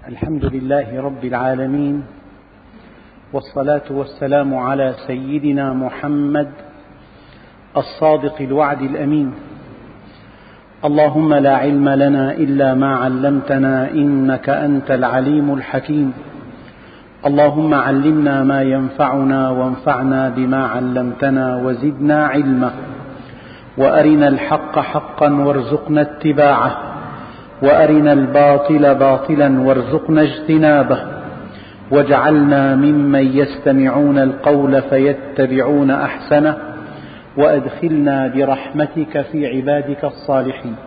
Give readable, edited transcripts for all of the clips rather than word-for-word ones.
الحمد لله رب العالمين، والصلاة والسلام على سيدنا محمد الصادق الوعد الأمين. اللهم لا علم لنا إلا ما علمتنا إنك أنت العليم الحكيم. اللهم علمنا ما ينفعنا وانفعنا بما علمتنا وزدنا علما، وأرنا الحق حقا وارزقنا اتباعه، وأرنا الباطل باطلا وارزقنا اجتنابه، واجعلنا ممن يستمعون القول فيتبعون أحسنه، وأدخلنا برحمتك في عبادك الصالحين.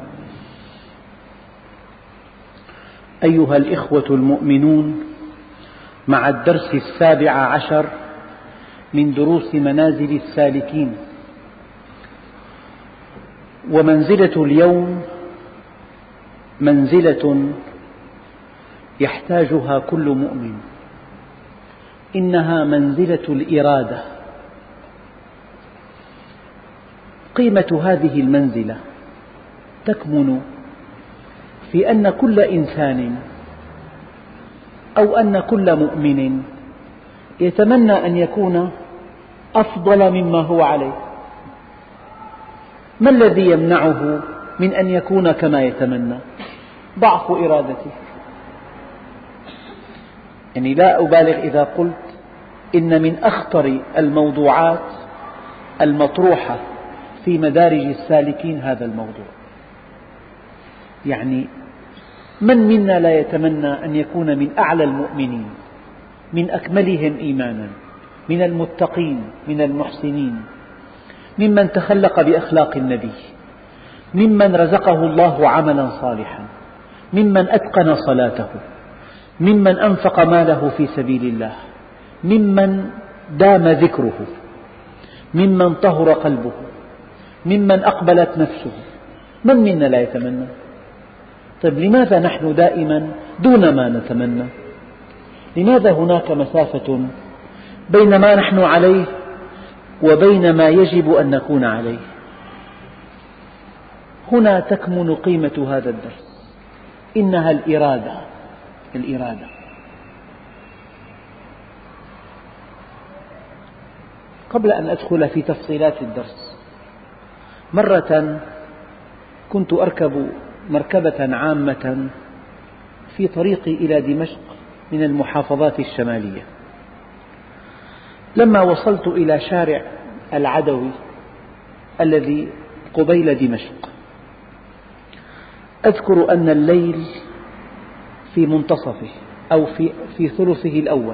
أيها الإخوة المؤمنون، مع الدرس 17 من دروس منازل السالكين، ومنزلة اليوم منزلة يحتاجها كل مؤمن، إنها منزلة الإرادة. قيمة هذه المنزلة تكمن في أن كل إنسان أو أن كل مؤمن يتمنى أن يكون أفضل مما هو عليه. ما الذي يمنعه من أن يكون كما يتمنى؟ ضعف إرادته. يعني لا أبالغ إذا قلت إن من أخطر الموضوعات المطروحة في مدارج السالكين هذا الموضوع. يعني من منا لا يتمنى أن يكون من أعلى المؤمنين، من أكملهم إيمانا، من المتقين، من المحسنين، ممن تخلق بأخلاق النبي، ممن رزقه الله عملا صالحا، ممن أتقن صلاته، ممن أنفق ماله في سبيل الله، ممن دام ذكره، ممن طهر قلبه، ممن أقبلت نفسه. من منا لا يتمنى؟ طيب لماذا نحن دائما دون ما نتمنى؟ لماذا هناك مسافة بين ما نحن عليه وبين ما يجب أن نكون عليه؟ هنا تكمن قيمة هذا الدرس، إنها الإرادة. قبل أن أدخل في تفصيلات الدرس، مرة كنت أركب مركبة عامة في طريقي إلى دمشق من المحافظات الشمالية. لما وصلت إلى شارع العدوي الذي قبيل دمشق، أذكر أن الليل في منتصفه أو في ثلثه الأول،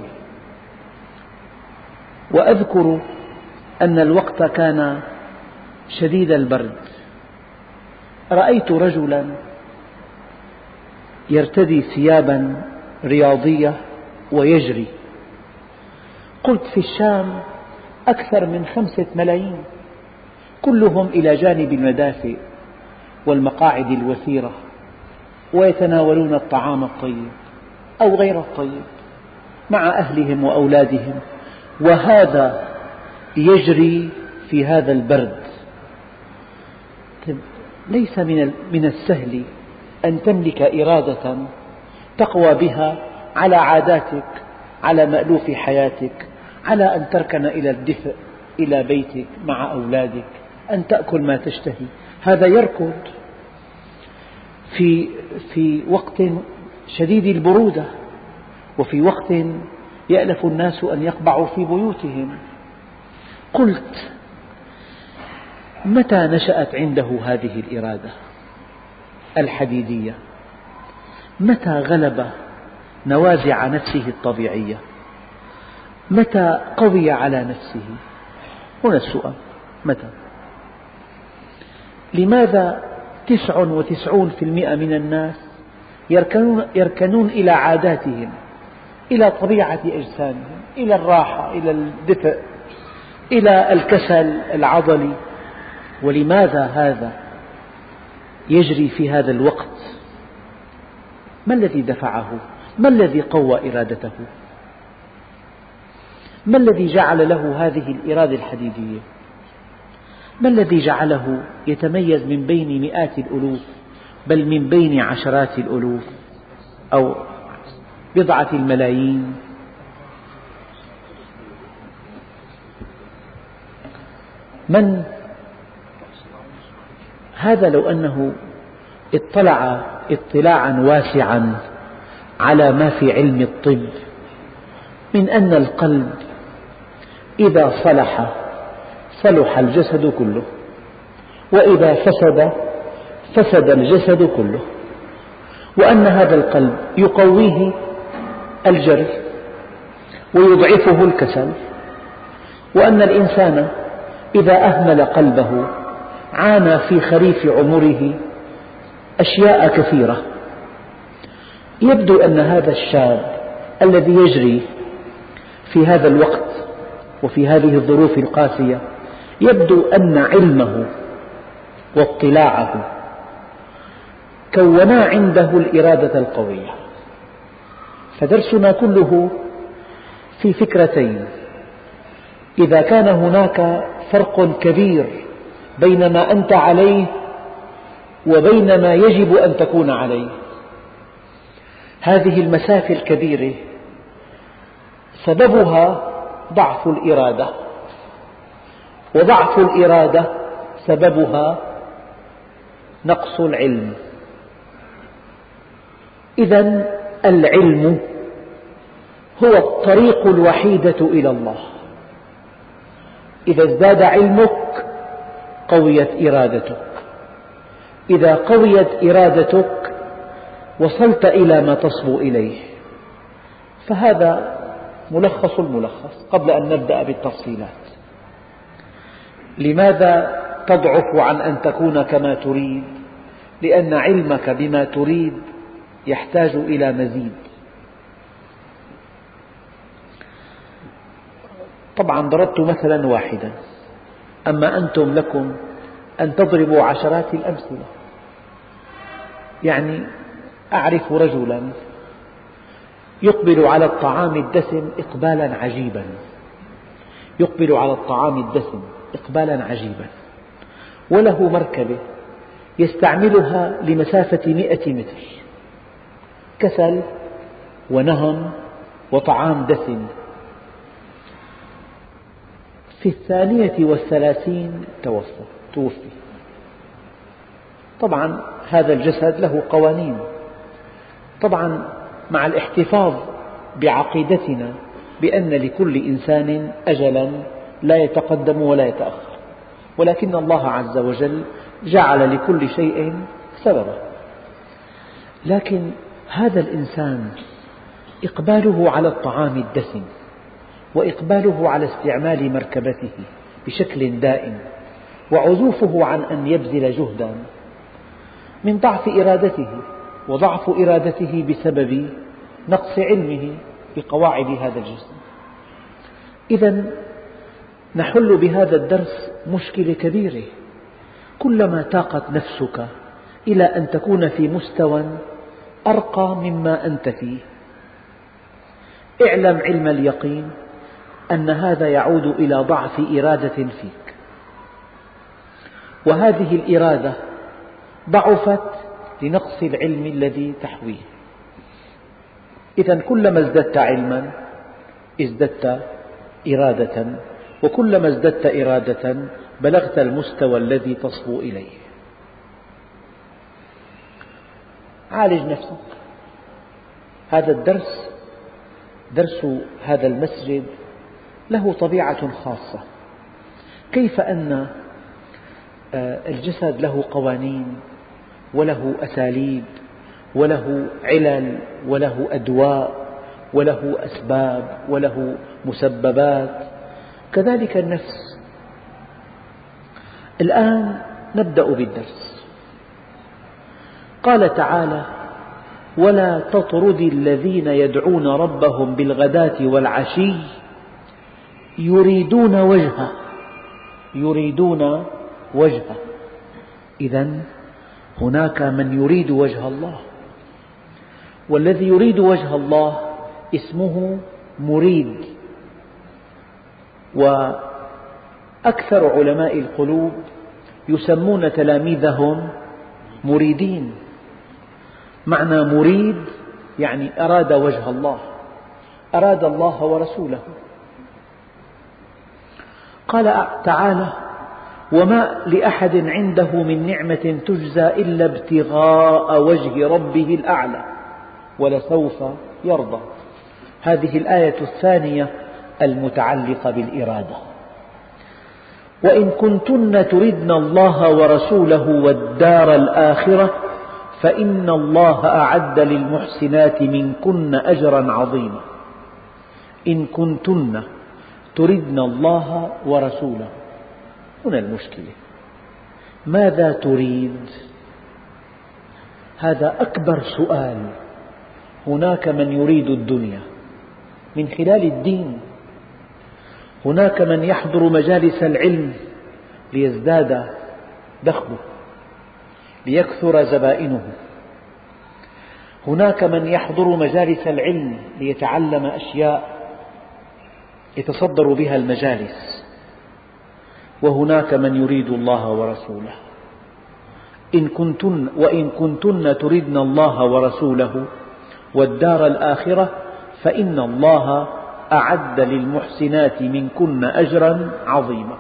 وأذكر أن الوقت كان شديد البرد. رأيت رجلا يرتدي ثيابا رياضية ويجري. قلت في الشام أكثر من 5 ملايين، كلهم إلى جانب المدافئ والمقاعد الوثيرة، ويتناولون الطعام الطيب أو غير الطيب مع أهلهم وأولادهم، وهذا يجري في هذا البرد. ليس من السهل أن تملك إرادة تقوى بها على عاداتك، على مألوف حياتك، على أن تركن إلى الدفء إلى بيتك مع أولادك، أن تأكل ما تشتهي. هذا يركض في وقت شديد البرودة، وفي وقت يألف الناس أن يقبعوا في بيوتهم. قلت متى نشأت عنده هذه الإرادة الحديدية؟ متى غلب نوازع نفسه الطبيعية؟ متى قوي على نفسه؟ هنا السؤال، متى؟ لماذا 99% من الناس يركنون إلى عاداتهم، إلى طبيعة أجسامهم، إلى الراحة، إلى الدفء، إلى الكسل العضلي؟ ولماذا هذا يجري في هذا الوقت؟ ما الذي دفعه؟ ما الذي قوى إرادته؟ ما الذي جعل له هذه الإرادة الحديدية؟ ما الذي جعله يتميز من بين مئات الألوف، بل من بين عشرات الألوف، أو بضعة الملايين. من هذا لو أنه اطلع اطلاعا واسعا على ما في علم الطب من أن القلب إذا صلح صلح الجسد كله، وإذا فسد فسد الجسد كله، وأن هذا القلب يقويه الجري ويضعفه الكسل، وأن الإنسان إذا أهمل قلبه عانى في خريف عمره أشياء كثيرة. يبدو أن هذا الشاب الذي يجري في هذا الوقت وفي هذه الظروف القاسية، يبدو أن علمه واطلاعه كونا عنده الإرادة القوية. فدرسنا كله في فكرتين: إذا كان هناك فرق كبير بين ما أنت عليه وبين ما يجب أن تكون عليه، هذه المسافة الكبيرة سببها ضعف الإرادة، وضعف الإرادة سببها نقص العلم. إذن العلم هو الطريق الوحيدة إلى الله. إذا ازداد علمك قويت إرادتك، إذا قويت إرادتك وصلت إلى ما تصبو إليه. فهذا ملخص الملخص قبل أن نبدأ بالتفصيلات. لماذا تضعف عن أن تكون كما تريد؟ لأن علمك بما تريد يحتاج إلى مزيد. طبعا ضربت مثلا واحدا، أما أنتم لكم أن تضربوا عشرات الأمثلة. يعني أعرف رجلا يقبل على الطعام الدسم إقبالا عجيبا، يقبل على الطعام الدسم إقبالا عجيبا، وله مركبة يستعملها لمسافة 100 متر، كسل ونهم وطعام دسم. في 32 توفي. طبعا هذا الجسد له قوانين، طبعا مع الاحتفاظ بعقيدتنا بأن لكل إنسان أجلا لا يتقدم ولا يتأخر، ولكن الله عز وجل جعل لكل شيء سببا. لكن هذا الإنسان إقباله على الطعام الدسم وإقباله على استعمال مركبته بشكل دائم وعزوفه عن أن يبذل جهدا من ضعف إرادته، وضعف إرادته بسبب نقص علمه بقواعد هذا الجسم. إذن نحل بهذا الدرس مشكلة كبيرة. كلما تاقت نفسك إلى أن تكون في مستوى أرقى مما أنت فيه، اعلم علم اليقين أن هذا يعود إلى ضعف إرادة فيك، وهذه الإرادة ضعفت لنقص العلم الذي تحويه. إذن كلما ازددت علما ازددت إرادة، وكلما ازددت إرادة بلغت المستوى الذي تصبو إليه. عالج نفسك. هذا الدرس، درس هذا المسجد، له طبيعة خاصة. كيف أن الجسد له قوانين وله أساليب وله علل وله أدواء وله أسباب وله مسببات، كذلك النفس. الآن نبدأ بالدرس. قال تعالى: ولا تطرد الذين يدعون ربهم بالغداة والعشي يريدون وجهه، يريدون وجهه. إذن هناك من يريد وجه الله، والذي يريد وجه الله اسمه مريد. وأكثر علماء القلوب يسمون تلاميذهم مريدين. معنى مريد يعني أراد وجه الله، أراد الله ورسوله. قال تعالى: وما لأحد عنده من نعمة تجزى إلا ابتغاء وجه ربه الأعلى ولسوف يرضى. هذه الآية الثانية المتعلقة بالإرادة. وإن كنتن تردن الله ورسوله والدار الآخرة فإن الله أعد للمحسنات منكن أجرا عظيما. إن كنتن تردن الله ورسوله، هنا المشكلة، ماذا تريد؟ هذا أكبر سؤال. هناك من يريد الدنيا من خلال الدين، هناك من يحضر مجالس العلم ليزداد دخله، ليكثر زبائنه، هناك من يحضر مجالس العلم ليتعلم أشياء يتصدر بها المجالس، وهناك من يريد الله ورسوله. وإن كنتن تردن الله ورسوله والدار الآخرة فإن الله أعد للمحسنات منكن أجرا عظيما.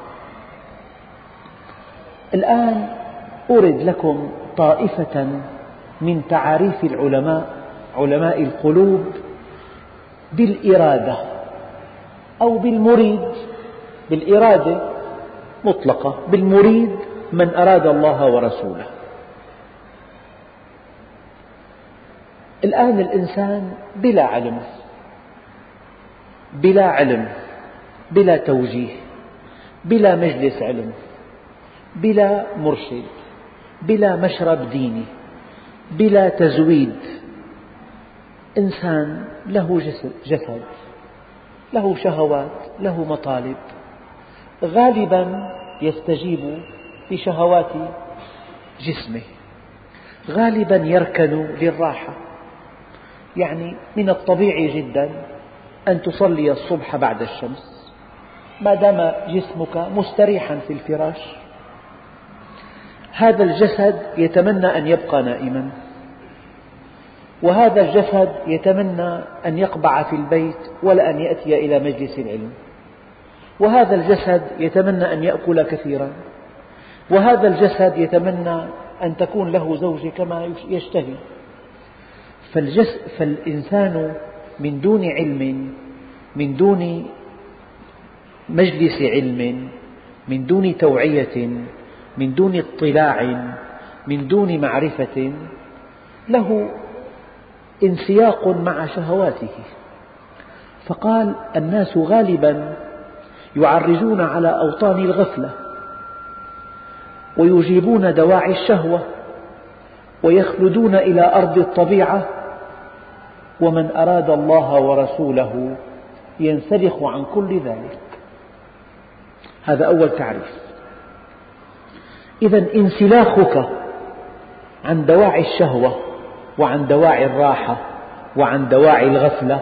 الآن أورد لكم طائفة من تعاريف العلماء، علماء القلوب، بالإرادة أو بالمريد. بالإرادة مطلقة، بالمريد من أراد الله ورسوله. الآن الإنسان بلا علم، بلا علم، بلا توجيه، بلا مجلس علم، بلا مرشد، بلا مشرب ديني، بلا تزويد، إنسان له جسد، له شهوات، له مطالب، غالبا يستجيب لشهوات جسمه، غالبا يركن للراحة. يعني من الطبيعي جدا أن تصلي الصبح بعد الشمس ما دام جسمك مستريحا في الفراش. هذا الجسد يتمنى أن يبقى نائما، وهذا الجسد يتمنى أن يقبع في البيت ولا أن يأتي إلى مجلس العلم، وهذا الجسد يتمنى أن يأكل كثيرا، وهذا الجسد يتمنى أن تكون له زوجة كما يشتهي. فالإنسان من دون علم، من دون مجلس علم، من دون توعية، من دون اطلاع، من دون معرفة، له انسياق مع شهواته. فقال: الناس غالبا يعرجون على أوطان الغفلة ويجيبون دواعي الشهوة ويخلدون إلى أرض الطبيعة، ومن أراد الله ورسوله ينسلخ عن كل ذلك. هذا أول تعريف. إذن انسلاخك عن دواعي الشهوة وعن دواعي الراحة وعن دواعي الغفلة،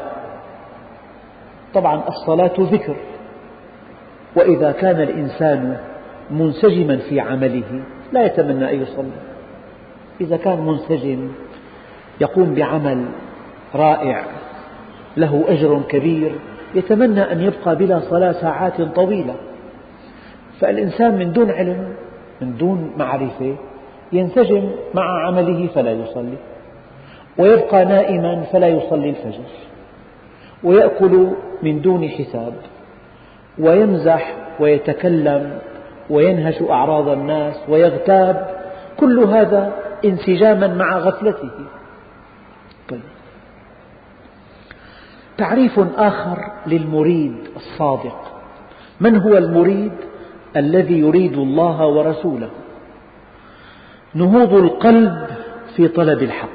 طبعا الصلاة ذكر، وإذا كان الإنسان منسجما في عمله لا يتمنى أن يصلي. إذا كان منسجم يقوم بعمل رائع له أجر كبير يتمنى أن يبقى بلا صلاة ساعات طويلة. فالإنسان من دون علم، من دون معرفة، ينسجم مع عمله فلا يصلي، ويبقى نائما فلا يصلي الفجر، ويأكل من دون حساب، ويمزح ويتكلم وينهش أعراض الناس ويغتاب، كل هذا انسجاما مع غفلته. طيب. تعريف آخر للمريد الصادق. من هو المريد الذي يريد الله ورسوله؟ نهوض القلب في طلب الحق.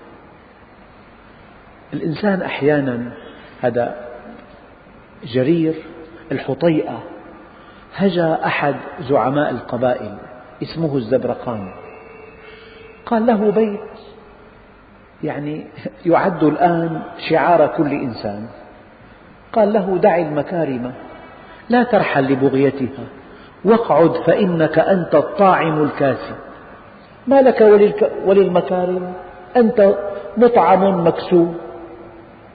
الإنسان أحيانا، هذا جرير الحطيئة هجا أحد زعماء القبائل اسمه الزبرقان، قال له بيت يعني يعد الآن شعار كل إنسان، قال له: دع المكارم لا ترحل لبغيتها، واقعد فإنك أنت الطاعم الكاسي، ما لك وللمكارم، أنت مطعم مكسو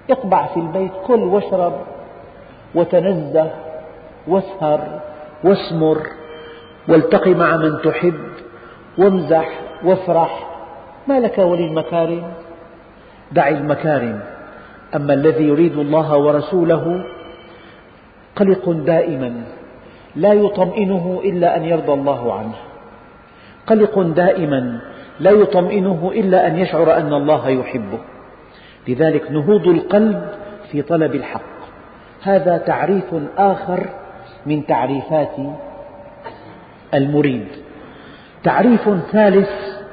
اقبع في البيت، كل واشرب وتنزه واسهر واسمر والتقِ مع من تحب وامزح وافرح، ما لك وللمكارم؟ دع المكارم. أما الذي يريد الله ورسوله قلق دائما لا يطمئنه إلا أن يرضى الله عنه، قلق دائما لا يطمئنه إلا أن يشعر أن الله يحبه. لذلك نهوض القلب في طلب الحق، هذا تعريف آخر من تعريفات المريد. تعريف ثالث: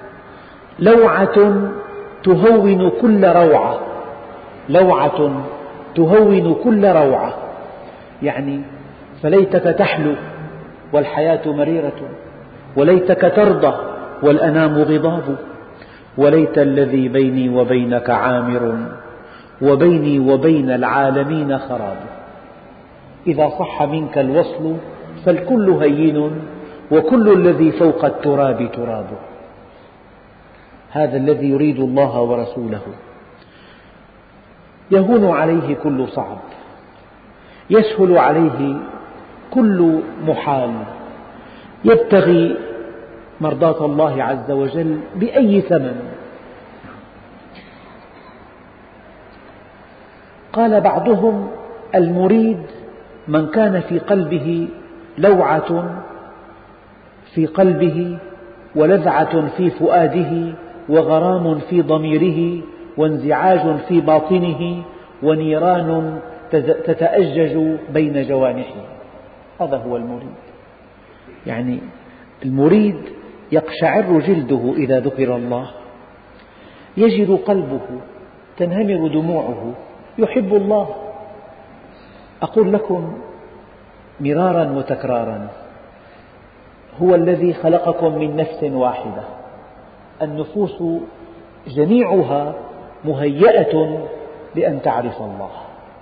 لوعة تهون كل روعة. لوعة تهون كل روعة، يعني فليتك تحلو والحياة مريرة، وليتك ترضى والأنام غضاب، وليت الذي بيني وبينك عامر، وبيني وبين العالمين خراب. إذا صح منك الوصل فالكل هين، وكل الذي فوق التراب تراب. هذا الذي يريد الله ورسوله يهون عليه كل صعب، يسهل عليه كل محال، يبتغي مرضاة الله عز وجل بأي ثمن. قال بعضهم: المريد من كان في قلبه لوعة في قلبه، ولذعة في فؤاده، وغرام في ضميره، وانزعاج في باطنه، ونيران تتأجج بين جوانحه. هذا هو المريد. يعني المريد يقشعر جلده إذا ذكر الله، يجل قلبه، تنهمر دموعه، يحب الله. أقول لكم مرارا وتكرارا: هو الذي خلقكم من نفس واحدة، النفوس جميعها مهيئة لأن تعرف الله،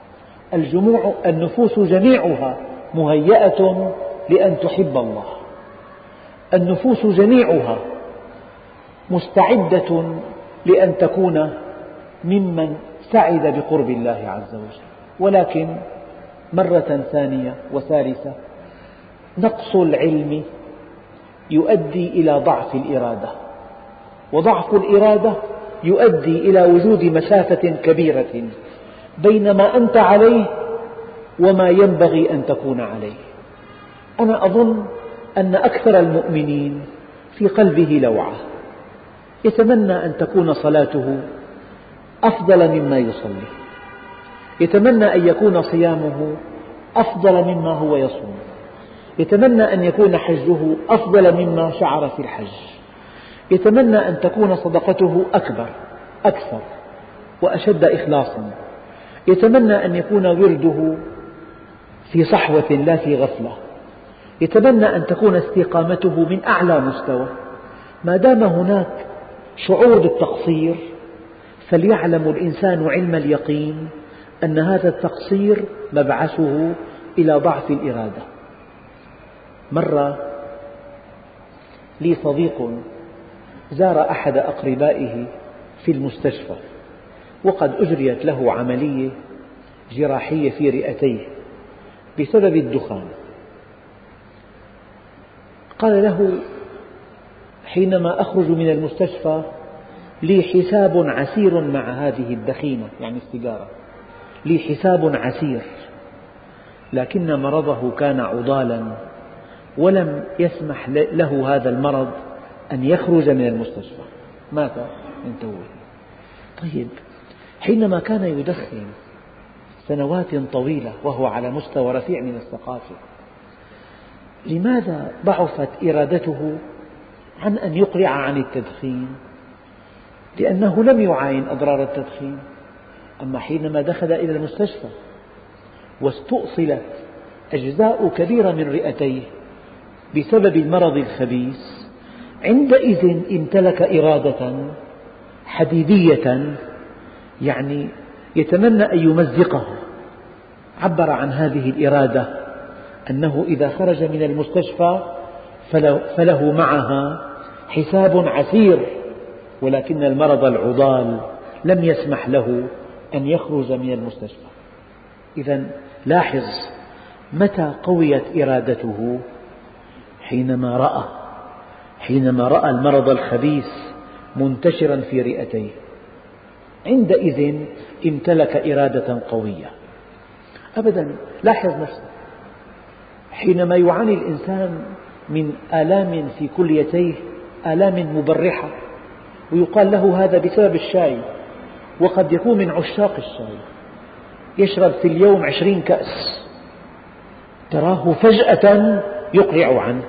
النفوس جميعها مهيئة لأن تحب الله، النفوس جميعها مستعدة لأن تكون ممن سعد بقرب الله عز وجل. ولكن مرة ثانية وثالثة نقص العلم يؤدي إلى ضعف الإرادة، وضعف الإرادة يؤدي إلى وجود مسافة كبيرة بين ما أنت عليه وما ينبغي أن تكون عليه. أنا أظن أن أكثر المؤمنين في قلبه لوعة، يتمنى أن تكون صلاته أفضل مما يصلي، يتمنى أن يكون صيامه أفضل مما هو يصوم، يتمنى أن يكون حجه أفضل مما شعر في الحج، يتمنى أن تكون صدقته أكثر وأشد إخلاصا، يتمنى أن يكون ورده في صحوة لا في غفلة، يتمنى أن تكون استقامته من أعلى مستوى. ما دام هناك شعور بالتقصير فليعلم الإنسان علم اليقين أن هذا التقصير مبعثه إلى ضعف الإرادة. مرة لي صديق زار أحد أقربائه في المستشفى، وقد أجريت له عملية جراحية في رئتيه بسبب الدخان. قال له: حينما أخرج من المستشفى لي حساب عسير مع هذه الدخينة، يعني السيجارة، لي حساب عسير، لكن مرضه كان عضالا ولم يسمح له هذا المرض أن يخرج من المستشفى، مات من توه. طيب، حينما كان يدخن سنوات طويلة وهو على مستوى رفيع من الثقافة، لماذا ضعفت إرادته عن أن يقلع عن التدخين؟ لأنه لم يعاين أضرار التدخين. أما حينما دخل إلى المستشفى واستؤصلت أجزاء كبيرة من رئتيه بسبب المرض الخبيث، عندئذ امتلك إرادة حديدية، يعني يتمنى أن يمزقها. عبر عن هذه الإرادة أنه إذا خرج من المستشفى فله معها حساب عسير، ولكن المرض العضال لم يسمح له أن يخرج من المستشفى. إذا لاحظ متى قويت إرادته؟ حينما رأى المرض الخبيث منتشرا في رئتيه، عندئذ امتلك إرادة قوية. أبدا، لاحظ نفسك حينما يعاني الإنسان من آلام في كليتيه، آلام مبرحة، ويقال له هذا بسبب الشاي، وقد يكون من عشاق الشاي، يشرب في اليوم 20 كأس، تراه فجأة يقلع عنه.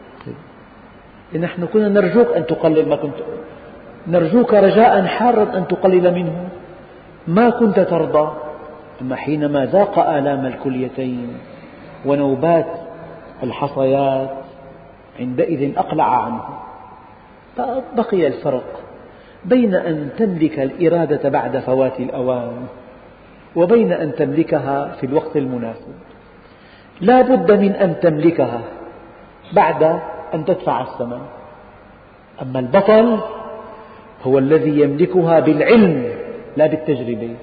نحن كنا نرجوك أن تقلل ما كنت، نرجوك رجاء حارا أن تقلل منه، ما كنت ترضى. أما حينما ذاق آلام الكليتين ونوبات الحصيات عندئذ أقلع عنه. بقي الفرق بين أن تملك الإرادة بعد فوات الأوان وبين أن تملكها في الوقت المناسب. لا بد من أن تملكها بعد أن تدفع الثمن. أما البطل هو الذي يملكها بالعلم لا بالتجربة.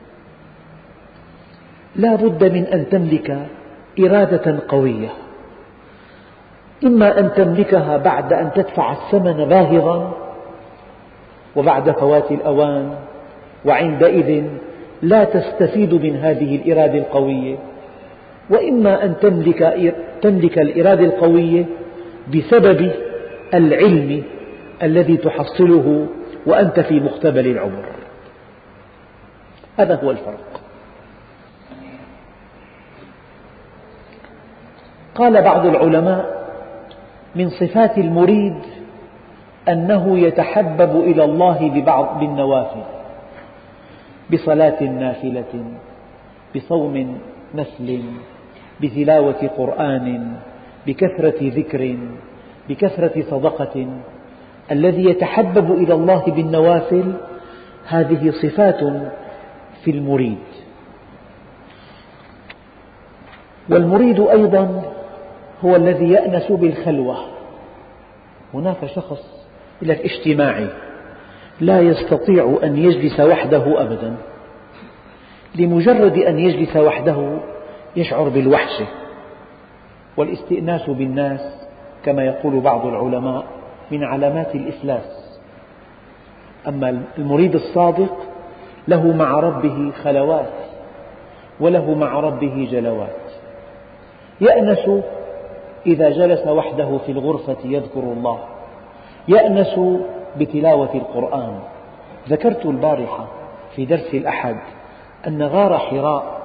لا بد من أن تملك إرادة قوية، إما أن تملكها بعد أن تدفع الثمن باهظا وبعد فوات الأوان، وعندئذ لا تستفيد من هذه الإرادة القوية، وإما أن تملك الإرادة القوية بسبب العلم الذي تحصله وأنت في مقتبل العمر. هذا هو الفرق. قال بعض العلماء من صفات المريد أنه يتحبب إلى الله بالنوافل، بصلاة نافلة، بصوم نفل، بتلاوة قرآن، بكثرة ذكر، بكثرة صدقة. الذي يتحبب إلى الله بالنوافل هذه صفات في المريد. والمريد أيضا هو الذي يأنس بالخلوة. هناك شخص اجتماعي لا يستطيع أن يجلس وحده أبدا، لمجرد أن يجلس وحده يشعر بالوحشة، والاستئناس بالناس كما يقول بعض العلماء من علامات الإفلاس. أما المريد الصادق له مع ربه خلوات وله مع ربه جلوات. يأنس إذا جلس وحده في الغرفة يذكر الله، يأنس بتلاوة القرآن. ذكرت البارحة في درس الأحد أن غار حراء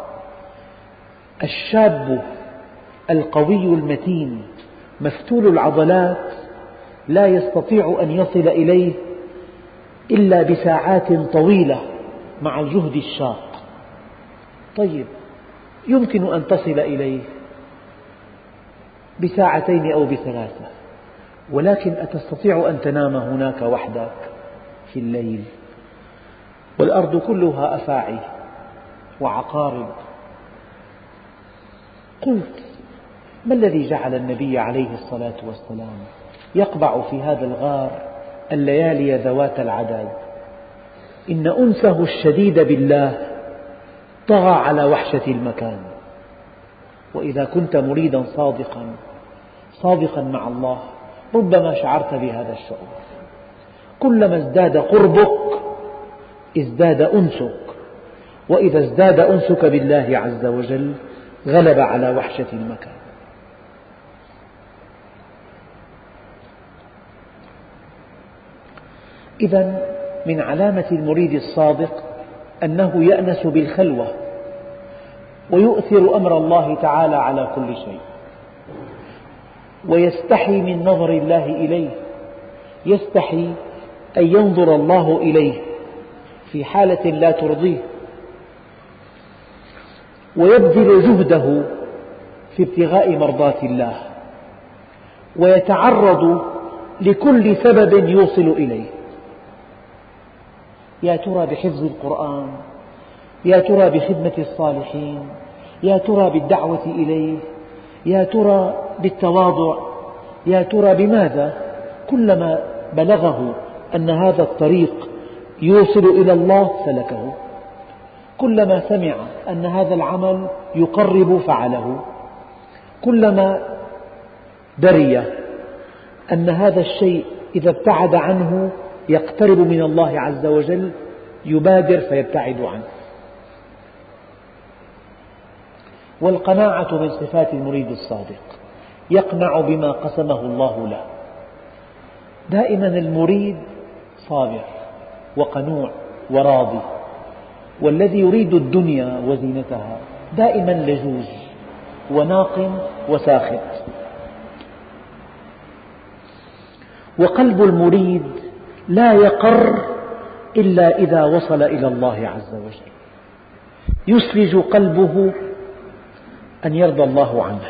الشاب القوي المتين مفتول العضلات لا يستطيع أن يصل إليه إلا بساعات طويلة مع الجهد الشاق. طيب، يمكن أن تصل إليه بساعتين أو بثلاثة، ولكن أتستطيع أن تنام هناك وحدك في الليل والأرض كلها أفاعي وعقارب؟ قلت: ما الذي جعل النبي عليه الصلاة والسلام يقبع في هذا الغار الليالي ذوات العدد؟ إن أنسه الشديد بالله طغى على وحشة المكان. وإذا كنت مريدا صادقا مع الله ربما شعرت بهذا الشعور. كلما ازداد قربك ازداد أنسك، وإذا ازداد أنسك بالله عز وجل غلب على وحشة المكان. إذا من علامة المريد الصادق أنه يأنس بالخلوة ويؤثر أمر الله تعالى على كل شيء، ويستحي من نظر الله إليه، يستحي أن ينظر الله إليه في حالة لا ترضيه، ويبذل جهده في ابتغاء مرضاة الله، ويتعرض لكل سبب يوصل إليه. يا ترى بحفظ القرآن، يا ترى بخدمة الصالحين، يا ترى بالدعوة إليه، يا ترى بالتواضع، يا ترى بماذا؟ كلما بلغه أن هذا الطريق يوصل إلى الله سلكه، كلما سمع أن هذا العمل يقرب فعله، كلما دري أن هذا الشيء إذا ابتعد عنه يقترب من الله عز وجل يبادر فيبتعد عنه. والقناعة من صفات المريد الصادق، يقنع بما قسمه الله له. دائما المريد صابر وقنوع وراضي، والذي يريد الدنيا وزينتها دائما لجوج وناق وساخط. وقلب المريد لا يقر إلا إذا وصل إلى الله عز وجل، يسلج قلبه أن يرضى الله عنه.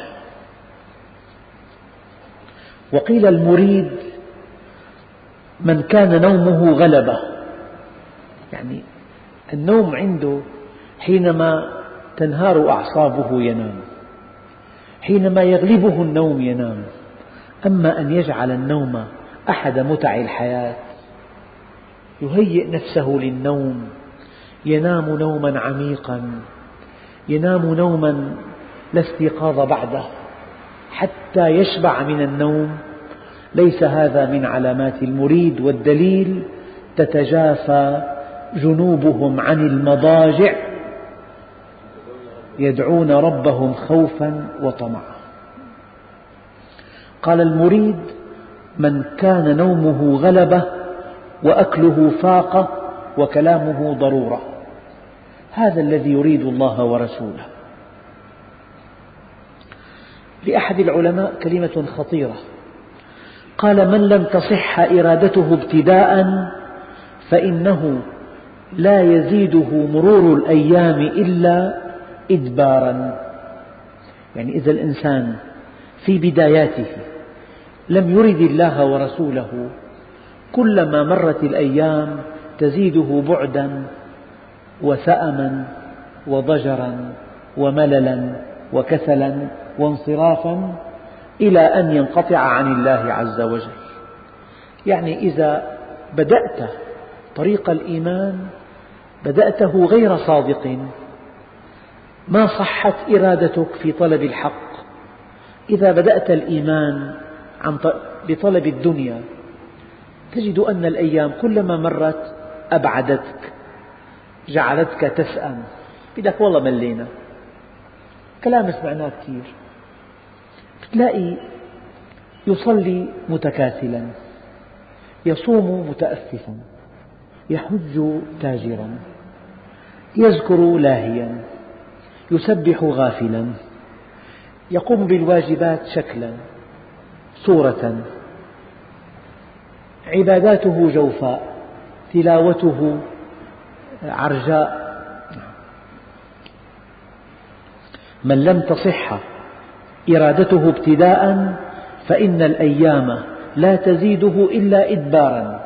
وقيل المريد من كان نومه غلبة، يعني النوم عنده حينما تنهار أعصابه ينام، حينما يغلبه النوم ينام. أما أن يجعل النوم أحد متع الحياة، يهيئ نفسه للنوم، ينام نوما عميقا، ينام نوما لا استيقاظ بعده حتى يشبع من النوم، ليس هذا من علامات المريد. والدليل: تتجافى جنوبهم عن المضاجع يدعون ربهم خوفا وطمعا. قال المريد من كان نومه غلبة وأكله فاقة وكلامه ضرورة، هذا الذي يريد الله ورسوله. لأحد العلماء كلمة خطيرة، قال: من لم تصح إرادته ابتداء فإنه لا يزيده مرور الأيام إلا إدبارا. يعني إذا الإنسان في بداياته لم يرد الله ورسوله، كلما مرت الأيام تزيده بعدا وسأما وضجرا ومللا وكسلا وانصرافا إلى أن ينقطع عن الله عز وجل. يعني إذا بدأت طريق الإيمان بدأته غير صادق، ما صحت إرادتك في طلب الحق. إذا بدأت الإيمان بطلب الدنيا تجد أن الأيام كلما مرت أبعدتك، جعلتك تسأم، بدك والله ملينا، كلام سمعناه كثير. تلاقي يصلي متكاسلا، يصوم متأففا، يحج تاجرا، يذكر لاهيا، يسبح غافلا، يقوم بالواجبات شكلا صورة، عباداته جوفاء، تلاوته عرجاء. من لم تصح إرادته ابتداء فإن الأيام لا تزيده إلا إدبارا.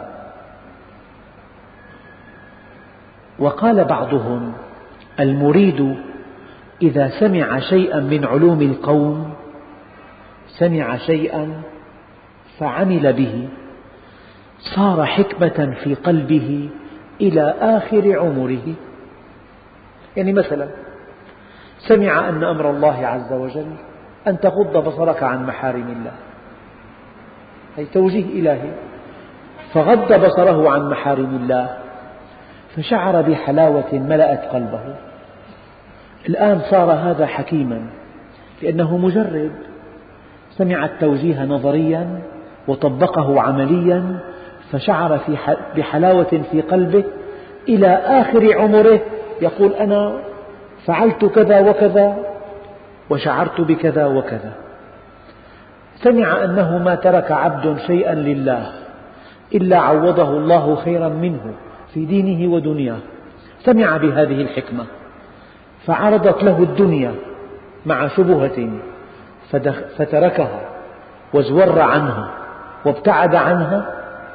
وقال بعضهم: المريد إذا سمع شيئا من علوم القوم، سمع شيئا فعمل به، صار حكمة في قلبه إلى آخر عمره. يعني مثلا سمع أن أمر الله عز وجل أن تغض بصرك عن محارم الله، أي توجيه إلهي، فغض بصره عن محارم الله فشعر بحلاوة ملأت قلبه. الآن صار هذا حكيما لأنه مجرب، سمع التوجيه نظريا وطبقه عمليا فشعر بحلاوة في قلبه إلى آخر عمره، يقول: أنا فعلت كذا وكذا وشعرت بكذا وكذا. سمع أنه ما ترك عبد شيئا لله إلا عوضه الله خيرا منه في دينه ودنياه، سمع بهذه الحكمة فعرضت له الدنيا مع شبهة فتركها وازور عنها وابتعد عنها،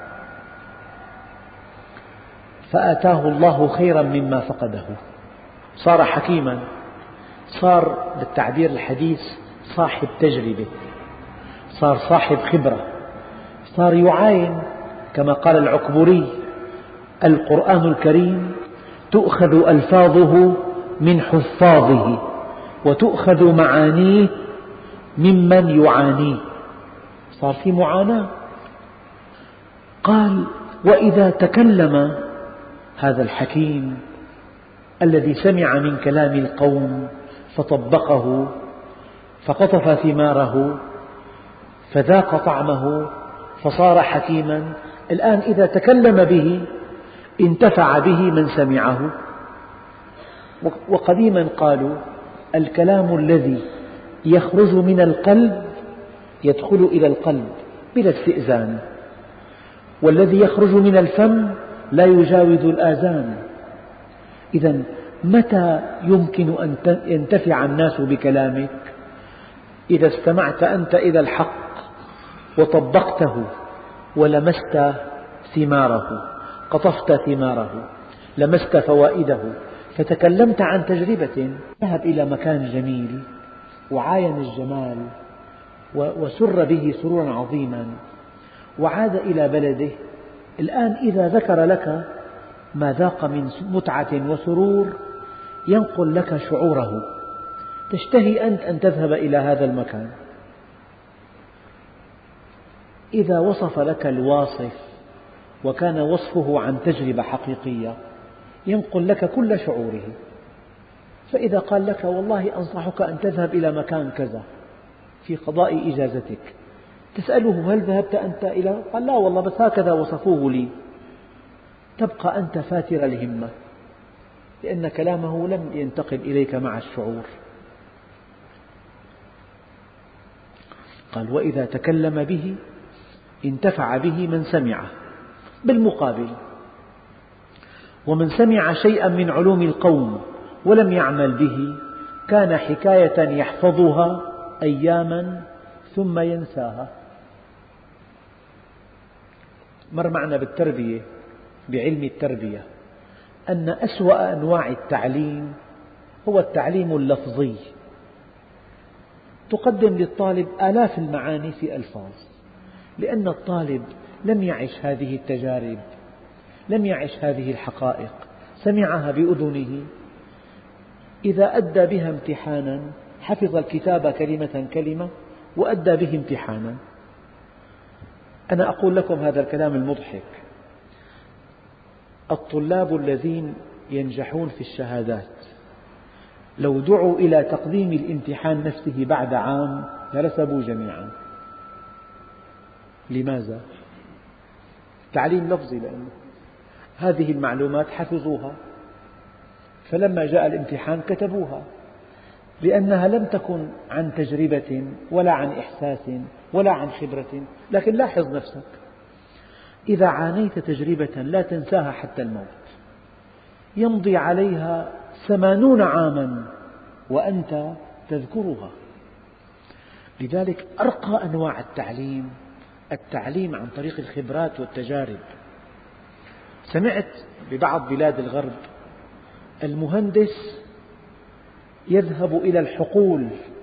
فآتاه الله خيرا مما فقده، صار حكيما، صار بالتعبير الحديث صاحب تجربة، صار صاحب خبرة، صار يعاين. كما قال العكبري: القرآن الكريم تؤخذ ألفاظه من حفاظه وتؤخذ معانيه ممن يعانيه، صار في معاناة. قال: وإذا تكلم هذا الحكيم الذي سمع من كلام القوم فطبقه فقطف ثماره فذاق طعمه فصار حكيما، الآن إذا تكلم به انتفع به من سمعه. وقديما قالوا: الكلام الذي يخرج من القلب يدخل إلى القلب بلا استئذان، والذي يخرج من الفم لا يجاوز الآذان. إذا متى يمكن أن ينتفع الناس بكلامك؟ إذا استمعت أنت إلى الحق وطبقته ولمست ثماره، قطفت ثماره، لمست فوائده، فتكلمت عن تجربة. ذهب إلى مكان جميل وعاين الجمال وسر به سرورا عظيما وعاد إلى بلده. الآن إذا ذكر لك ما ذاق من متعة وسرور ينقل لك شعوره، تشتهي أنت أن تذهب إلى هذا المكان. إذا وصف لك الواصف وكان وصفه عن تجربة حقيقية ينقل لك كل شعوره. فإذا قال لك: والله أنصحك أن تذهب إلى مكان كذا في قضاء إجازتك، تسأله: هل ذهبت أنت إلى؟ قال: لا والله، بس هكذا وصفوه لي. تبقى أنت فاتر الهمة، لأن كلامه لم ينتقل إليك مع الشعور. قال: وإذا تكلم به انتفع به من سمعه. بالمقابل: ومن سمع شيئا من علوم القوم ولم يعمل به كان حكاية يحفظها أياما ثم ينساها. مر معنا بالتربية، بعلم التربية، أن أسوأ أنواع التعليم هو التعليم اللفظي. تقدم للطالب آلاف المعاني في ألفاظ، لأن الطالب لم يعش هذه التجارب، لم يعش هذه الحقائق، سمعها بأذنه. إذا أدى بها امتحانا حفظ الكتاب كلمة كلمة وأدى به امتحانا. أنا أقول لكم هذا الكلام المضحك: الطلاب الذين ينجحون في الشهادات لو دعوا إلى تقديم الامتحان نفسه بعد عام لرسبوا جميعا. لماذا؟ تعليم لفظي، لأنه هذه المعلومات حفظوها، فلما جاء الامتحان كتبوها، لأنها لم تكن عن تجربة ولا عن إحساس ولا عن خبرة. لكن لاحظ نفسك، إذا عانيت تجربة لا تنساها حتى الموت، يمضي عليها 80 عاما وأنت تذكرها. لذلك أرقى أنواع التعليم التعليم عن طريق الخبرات والتجارب. سمعت ببعض بلاد الغرب المهندس يذهب إلى الحقول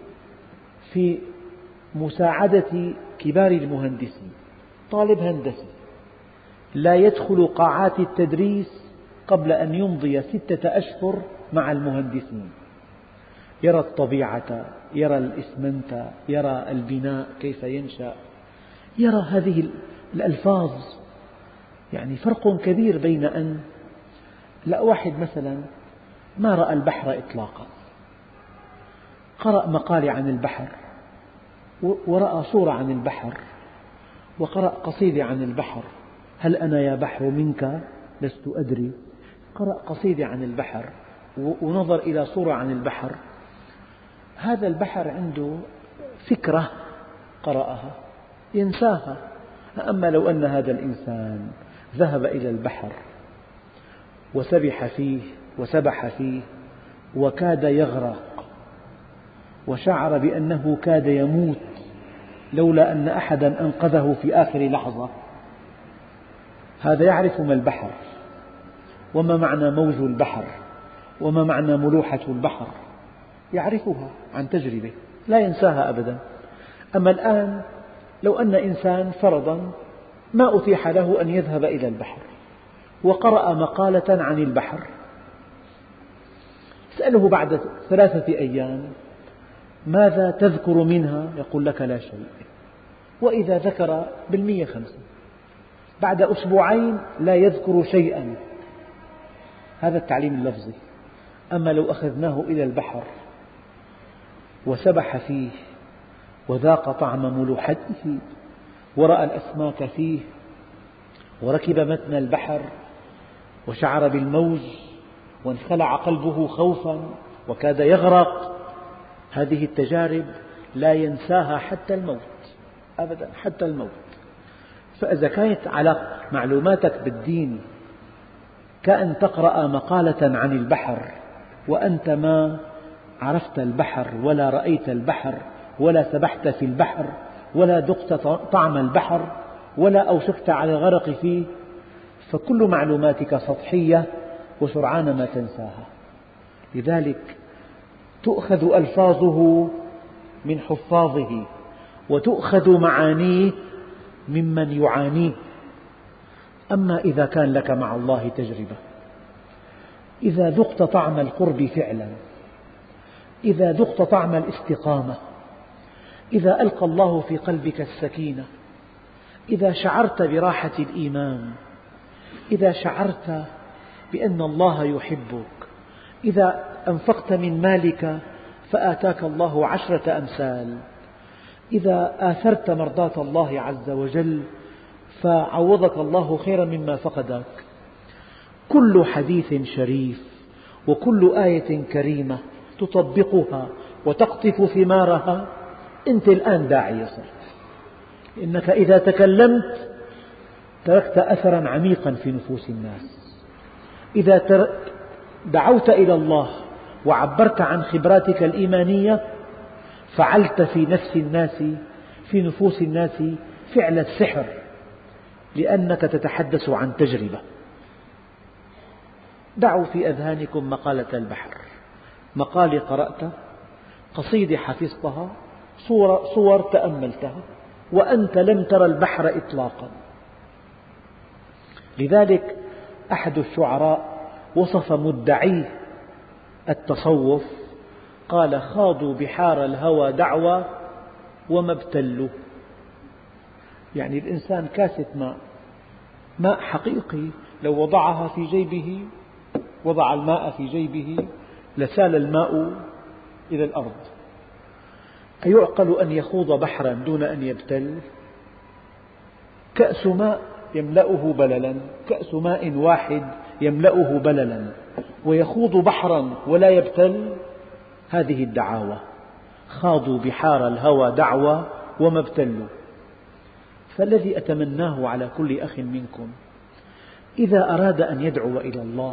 في مساعدة كبار المهندسين، طالب هندسي لا يدخل قاعات التدريس قبل أن يمضي 6 أشهر مع المهندسين، يرى الطبيعة، يرى الإسمنت، يرى البناء كيف ينشأ، يرى هذه الألفاظ. يعني فرق كبير بين أن واحد مثلا ما رأى البحر إطلاقا، قرأ مقالة عن البحر ورأى صورة عن البحر وقرأ قصيدة عن البحر: هل أنا يا بحر منك لست أدري. قرأ قصيدة عن البحر ونظر إلى صورة عن البحر. هذا البحر عنده فكرة قرأها ينساها. أما لو أن هذا الإنسان ذهب إلى البحر وسبح فيه وكاد يغرق وشعر بأنه كاد يموت لولا أن أحدا أنقذه في آخر لحظة، هذا يعرف ما البحر وما معنى موج البحر وما معنى ملوحة البحر، يعرفها عن تجربة لا ينساها أبدا. أما الآن لو أن إنسان فرضا ما أتيح له أن يذهب إلى البحر وقرأ مقالة عن البحر اسأله بعد 3 أيام ماذا تذكر منها؟ يقول لك لا شيء. وإذا ذكر 5%، بعد أسبوعين لا يذكر شيئا. هذا التعليم اللفظي. أما لو أخذناه إلى البحر وسبح فيه وذاق طعم ملوحته ورأى الأسماك فيه وركب متن البحر وشعر بالموج وانخلع قلبه خوفا وكاد يغرق، هذه التجارب لا ينساها حتى الموت أبدا، حتى الموت. فإذا كانت على معلوماتك بالدين كأن تقرأ مقالة عن البحر وأنت ما عرفت البحر ولا رأيت البحر ولا سبحت في البحر ولا ذقت طعم البحر ولا أوشكت على الغرق فيه، فكل معلوماتك سطحية وسرعان ما تنساها. لذلك تؤخذ ألفاظه من حفاظه وتؤخذ معانيه ممن يعانيه. أما إذا كان لك مع الله تجربة، إذا ذقت طعم القرب فعلا، إذا ذقت طعم الاستقامة، إذا ألقى الله في قلبك السكينة، إذا شعرت براحة الإيمان، إذا شعرت بأن الله يحبك، إذا أنفقت من مالك فآتاك الله 10 أمثال، إذا آثرت مرضاة الله عز وجل فعوضك الله خيرا مما فقدك. كل حديث شريف وكل آية كريمة تطبقها وتقطف ثمارها، أنت الآن داعية صرت، إنك إذا تكلمت تركت أثرا عميقا في نفوس الناس. إذا دعوت إلى الله وعبرت عن خبراتك الإيمانية فعلت في نفس الناس، في نفوس الناس فعل السحر، لأنك تتحدث عن تجربة. دعوا في أذهانكم مقالة البحر، مقالة قرأتها، قصيدة حفظتها، صور تأملتها، وأنت لم ترى البحر إطلاقا. لذلك أحد الشعراء وصف مدعي التصوف قال: خاضوا بحار الهوى دعوى وما ابتلوا. يعني الإنسان كاسة ماء حقيقي لو وضعها في جيبه، وضع الماء في جيبه لسال الماء إلى الأرض. أيعقل أن يخوض بحرا دون أن يبتل؟ كأس ماء يملأه بللا، كأس ماء واحد يملأه بللا، ويخوض بحرا ولا يبتل. هذه الدعاوى، خاضوا بحار الهوى دعوى وما ابتلوا. فالذي أتمناه على كل أخ منكم إذا أراد أن يدعو إلى الله،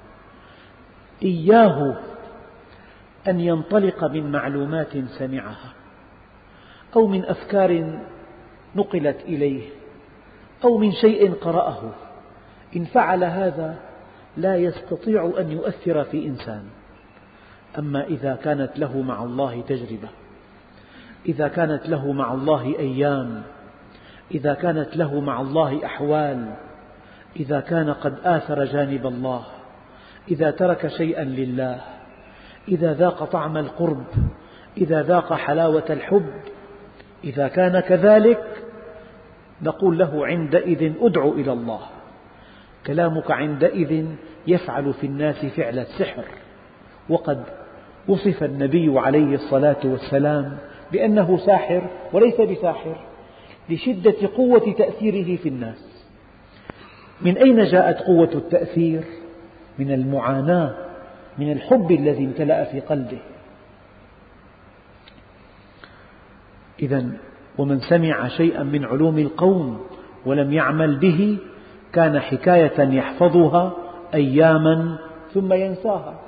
إياه أن ينطلق من معلومات سمعها أو من أفكار نقلت إليه أو من شيء قرأه. إن فعل هذا لا يستطيع أن يؤثر في إنسان. أما إذا كانت له مع الله تجربة، إذا كانت له مع الله أيام، إذا كانت له مع الله أحوال، إذا كان قد آثر جانب الله، إذا ترك شيئا لله، إذا ذاق طعم القرب، إذا ذاق حلاوة الحب، إذا كان كذلك نقول له عندئذ ادع إلى الله. كلامك عندئذ يفعل في الناس فعل السحر. وقد وصف النبي عليه الصلاة والسلام بأنه ساحر وليس بساحر لشدة قوة تأثيره في الناس. من أين جاءت قوة التأثير؟ من المعاناة، من الحب الذي امتلأ في قلبه. إذن ومن سمع شيئا من علوم القوم ولم يعمل به كان حكاية يحفظها أياما ثم ينساها.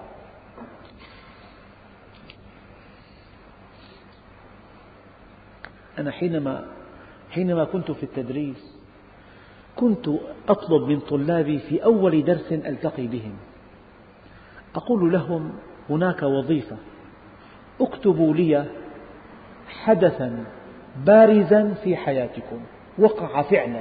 أنا حينما كنت في التدريس كنت أطلب من طلابي في أول درس ألتقي بهم، أقول لهم: هناك وظيفة، اكتبوا لي حدثا بارزا في حياتكم وقع فعلا.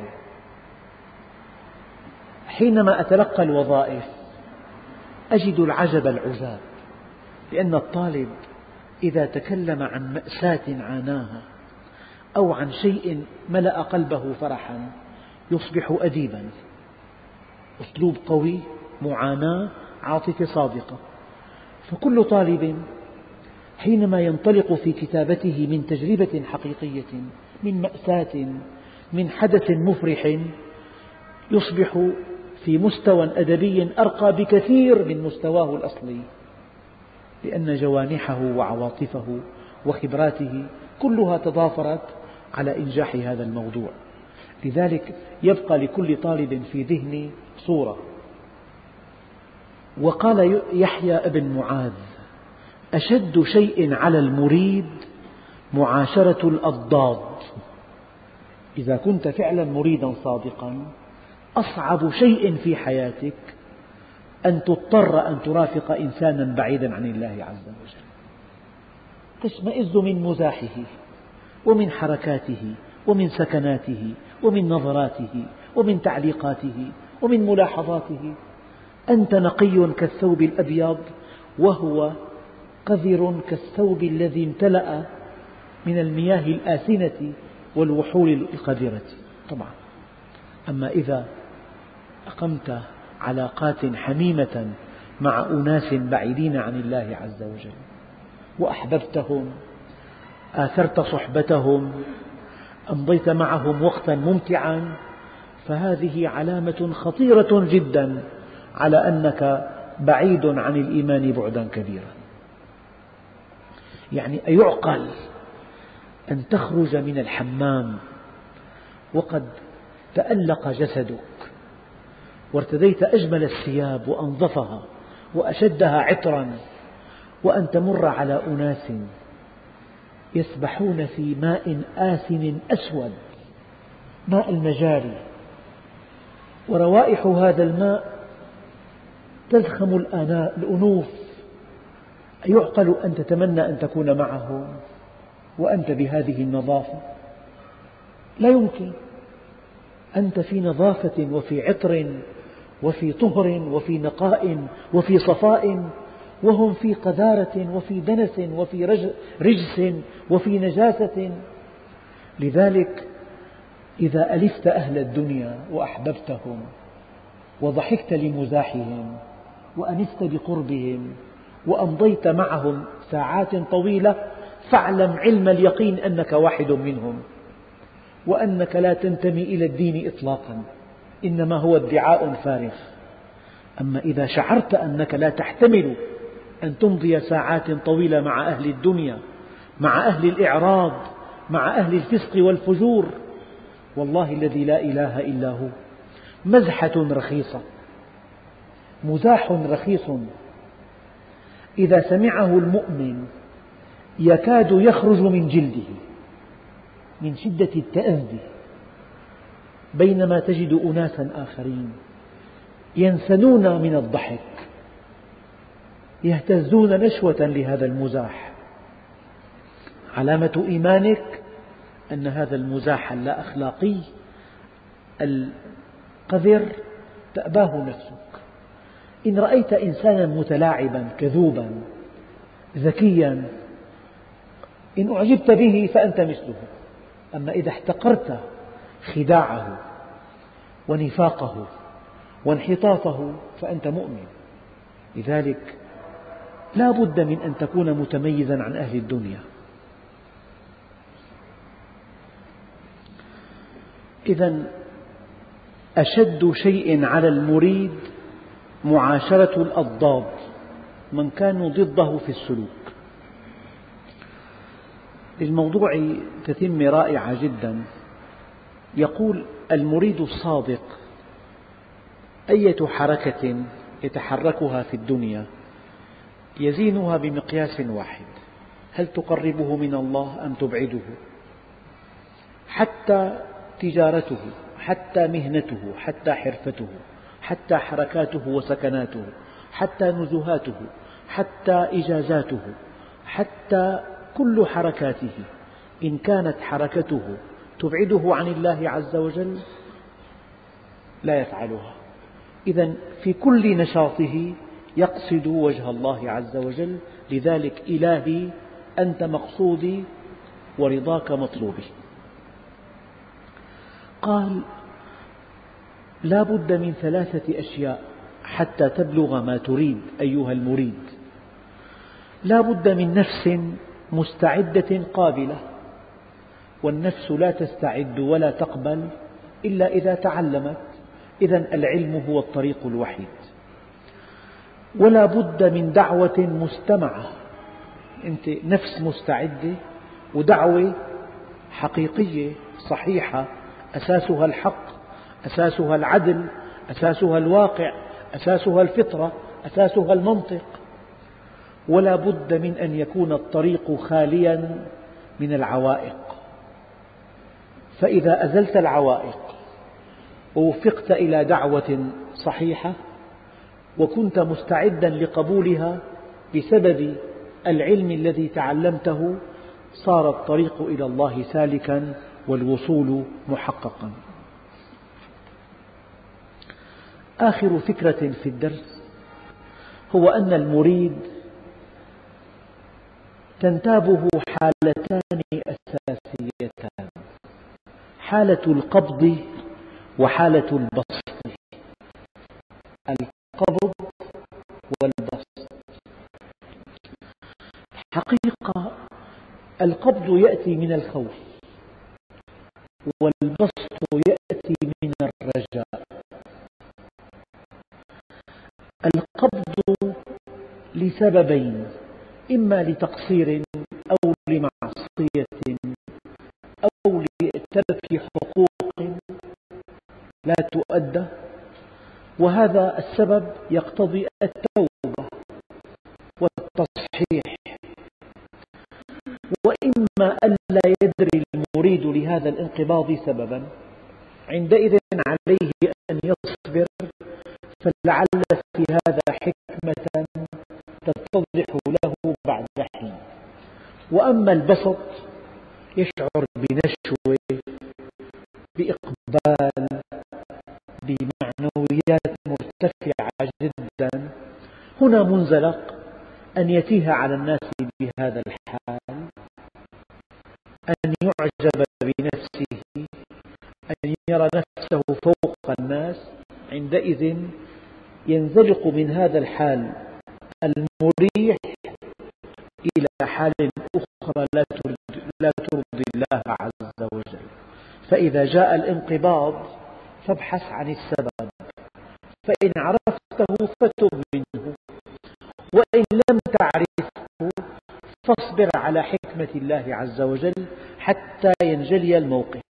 حينما أتلقى الوظائف أجد العجب العجاب. لأن الطالب إذا تكلم عن مأساة عاناها أو عن شيء ملأ قلبه فرحا يصبح أديبا. أسلوب قوي، معاناة، عاطفة صادقة. فكل طالب حينما ينطلق في كتابته من تجربة حقيقية، من مأساة، من حدث مفرح، يصبح في مستوى أدبي أرقى بكثير من مستواه الأصلي، لأن جوانحه وعواطفه وخبراته كلها تضافرت على إنجاح هذا الموضوع. لذلك يبقى لكل طالب في ذهني صورة. وقال يحيى ابن معاذ: أشد شيء على المريد معاشرة الأضداد. إذا كنت فعلا مريدا صادقا، أصعب شيء في حياتك أن تضطر أن ترافق إنسانا بعيدا عن الله عز وجل، تشمئز من مزاحه ومن حركاته ومن سكناته ومن نظراته ومن تعليقاته ومن ملاحظاته. أنت نقي كالثوب الأبيض وهو قذر كالثوب الذي امتلأ من المياه الآسنة والوحول القذرة. طبعا أما إذا أقمت علاقات حميمة مع أناس بعيدين عن الله عز وجل وأحببتهم، آثرت صحبتهم، أمضيت معهم وقتا ممتعا، فهذه علامة خطيرة جدا على أنك بعيد عن الإيمان بعدا كبيرا. يعني أيعقل أن تخرج من الحمام وقد تألق جسدك وارتديت أجمل الثياب وأنظفها وأشدها عطرا، وأن تمر على أناس يسبحون في ماء آسن أسود، ماء المجاري، وروائح هذا الماء تزخم الأنوف. أيعقل أن تتمنى أن تكون معهم وأنت بهذه النظافة؟ لا يمكن. أنت في نظافة وفي عطر وفي طهر وفي نقاء وفي صفاء، وهم في قذارة وفي دنس وفي رجس وفي نجاسة. لذلك إذا ألفت أهل الدنيا وأحببتهم وضحكت لمزاحهم وأنست بقربهم وأمضيت معهم ساعات طويلة، فاعلم علم اليقين أنك واحد منهم، وأنك لا تنتمي إلى الدين إطلاقا، إنما هو ادعاء فارغ. أما إذا شعرت أنك لا تحتمل أن تمضي ساعات طويلة مع أهل الدنيا، مع أهل الإعراض، مع أهل الفسق والفجور، والله الذي لا إله إلا هو، مزحة رخيصة، مزاح رخيص إذا سمعه المؤمن يكاد يخرج من جلده من شدة التأذي، بينما تجد أناسا آخرين ينسنون من الضحك، يهتزون نشوة لهذا المزاح. علامة إيمانك أن هذا المزاح اللا أخلاقي القذر تأباه نفسك. إن رأيت إنسانا متلاعبا كذوبا ذكيا، إن أعجبت به فأنت مثله. أما إذا احتقرت خداعه ونفاقه وانحطاطه فأنت مؤمن. لذلك لا بد من أن تكون متميزا عن أهل الدنيا. إذن أشد شيء على المريد معاشرة الأضداد، من كانوا ضده في السلوك. للموضوع تتمة رائعة جدا. يقول: المريد الصادق أية حركة يتحركها في الدنيا يزينها بمقياس واحد: هل تقربه من الله أم تبعده؟ حتى تجارته، حتى مهنته، حتى حرفته، حتى حركاته وسكناته، حتى نزهاته، حتى إجازاته، حتى كل حركاته، إن كانت حركته تبعده عن الله عز وجل لا يفعلها. إذن في كل نشاطه يقصد وجه الله عز وجل لذلك إلهي أنت مقصودي ورضاك مطلوبي. قال لا بد من 3 أشياء حتى تبلغ ما تريد أيها المريد. لا بد من نفس مستعدة قابلة، والنفس لا تستعد ولا تقبل إلا إذا تعلمت، إذن العلم هو الطريق الوحيد. ولا بد من دعوة مستمعة، أنت نفس مستعدة ودعوة حقيقية صحيحة أساسها الحق، أساسها العدل، أساسها الواقع، أساسها الفطرة، أساسها المنطق. ولا بد من أن يكون الطريق خاليا من العوائق، فإذا أزلت العوائق ووفقت إلى دعوة صحيحة وكنت مستعدا لقبولها بسبب العلم الذي تعلمته، صار الطريق إلى الله سالكا والوصول محققا. آخر فكرة في الدرس هو أن المريد تنتابه حالتان أساسيتان: حالة القبض وحالة البسط. القبض والبسط. حقيقة القبض يأتي من الخوف، والبسط يأتي من الرجاء. القبض لسببين: إما لتقصير أو لمعصية أو لترك حقوق لا تؤدى، وهذا السبب يقتضي التوبة والتصحيح. وإما ألا يدري المريد لهذا الانقباض سببا، عندئذ عليه أن يصبر، فلعل في هذا حكمة تتضح له بعد حين. وأما البسط يشعر بنشوة، بإقبال، بمعنويات مرتفعة جدا. هنا منزلق أن يتيه على الناس بهذا الحال، أن يعجب بنفسه، أن يرى نفسه فوق الناس. عندئذ ينزلق من هذا الحال المريح إلى حال أخرى لا ترضي الله عز وجل. فإذا جاء الانقباض فابحث عن السبب، فإن عرفته فتب منه، وإن لم تعرفه فاصبر على حكمة الله عز وجل حتى ينجلي الموقف.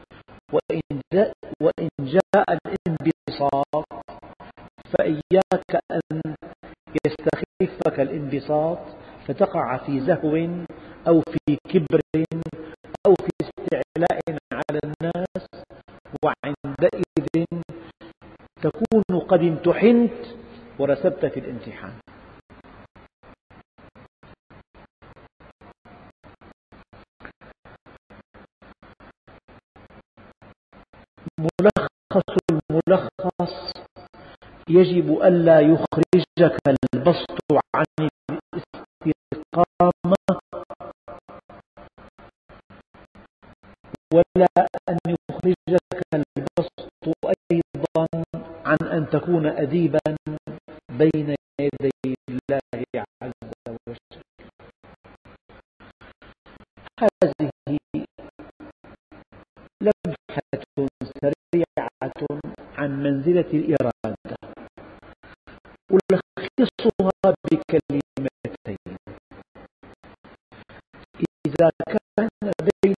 وإن جاء الانبساط فإياك أن يستخفك الانبساط فتقع في زهو أو في كبر أو في استعلاء على الناس، وعندئذ تكون قد امتحنت ورسبت في الامتحان. ملخص الملخص: يجب ألا يخرجك البسط عن الاستقامة، ولا أن يخرجك البسط أيضا عن أن تكون أديبا بين يدي الله عز وجل. هذه لمحة سريعة عن منزلة الإرادة، ألخصها بكلمتين: إذا كان بين